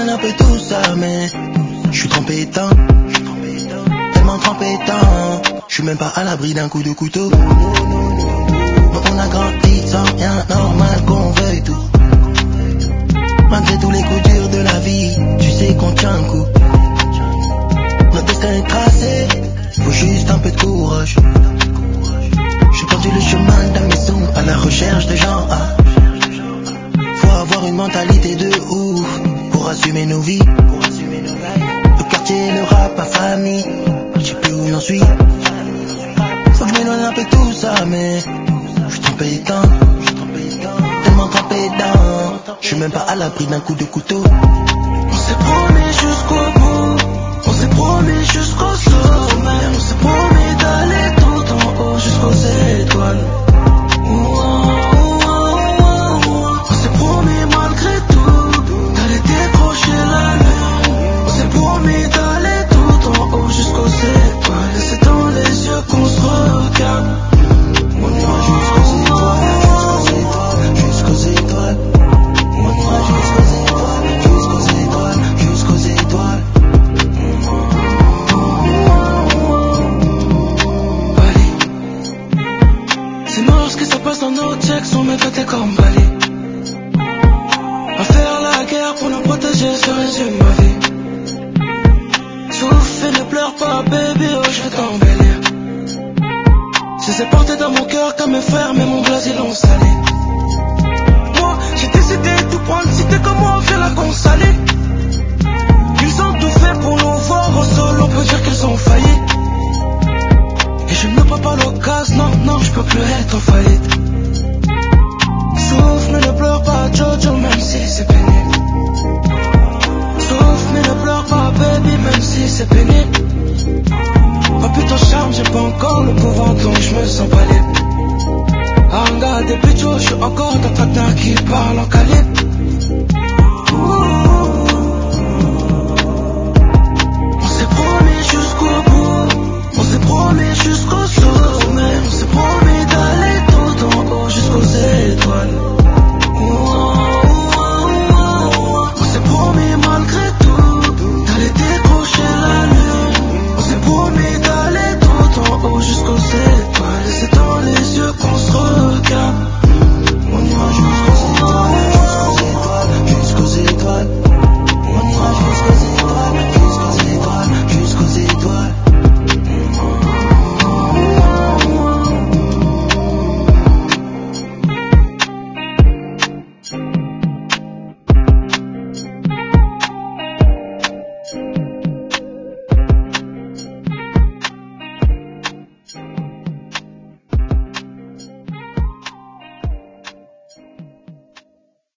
un peu tout ça, mais je suis trempé dedans, tellement trempé dedans. Je suis même pas à l'abri d'un coup de couteau. Mais on a grandi sans rien, normal qu'on veuille tout. Malgré tous les coups durs de la vie, tu sais qu'on tient un coup. Notre destin est tracé, faut juste un peu de courage. J'ai perdu le chemin de la maison à la recherche de gens. Faut avoir une mentalité de ouf pour assumer nos vies. Le quartier, le rap, ma famille, je sais plus où j'en suis. Faut que je m'éloigne un peu de tout ça, mais je suis trempé dedans, tellement trempé dedans. Je suis même pas à l'abri d'un coup de couteau. On s'est promis jusqu'au bout, on s'est promis jusqu'au sommet. On s'est promis d'aller tout en haut jusqu'aux étoiles. On s'est promis malgré tout d'aller décrocher la lune. On s'est promis d'aller tout en haut jusqu'aux étoiles. Et c'est dans les yeux qu'on se regarde. On ira jusqu'aux étoiles, jusqu'aux étoiles. On ira jusqu'aux étoiles, jusqu'aux étoiles. Allez, c'est mort ce que ça passe dans nos checks, on met côté comme Bali. À faire la guerre pour nous protéger sur les yeux.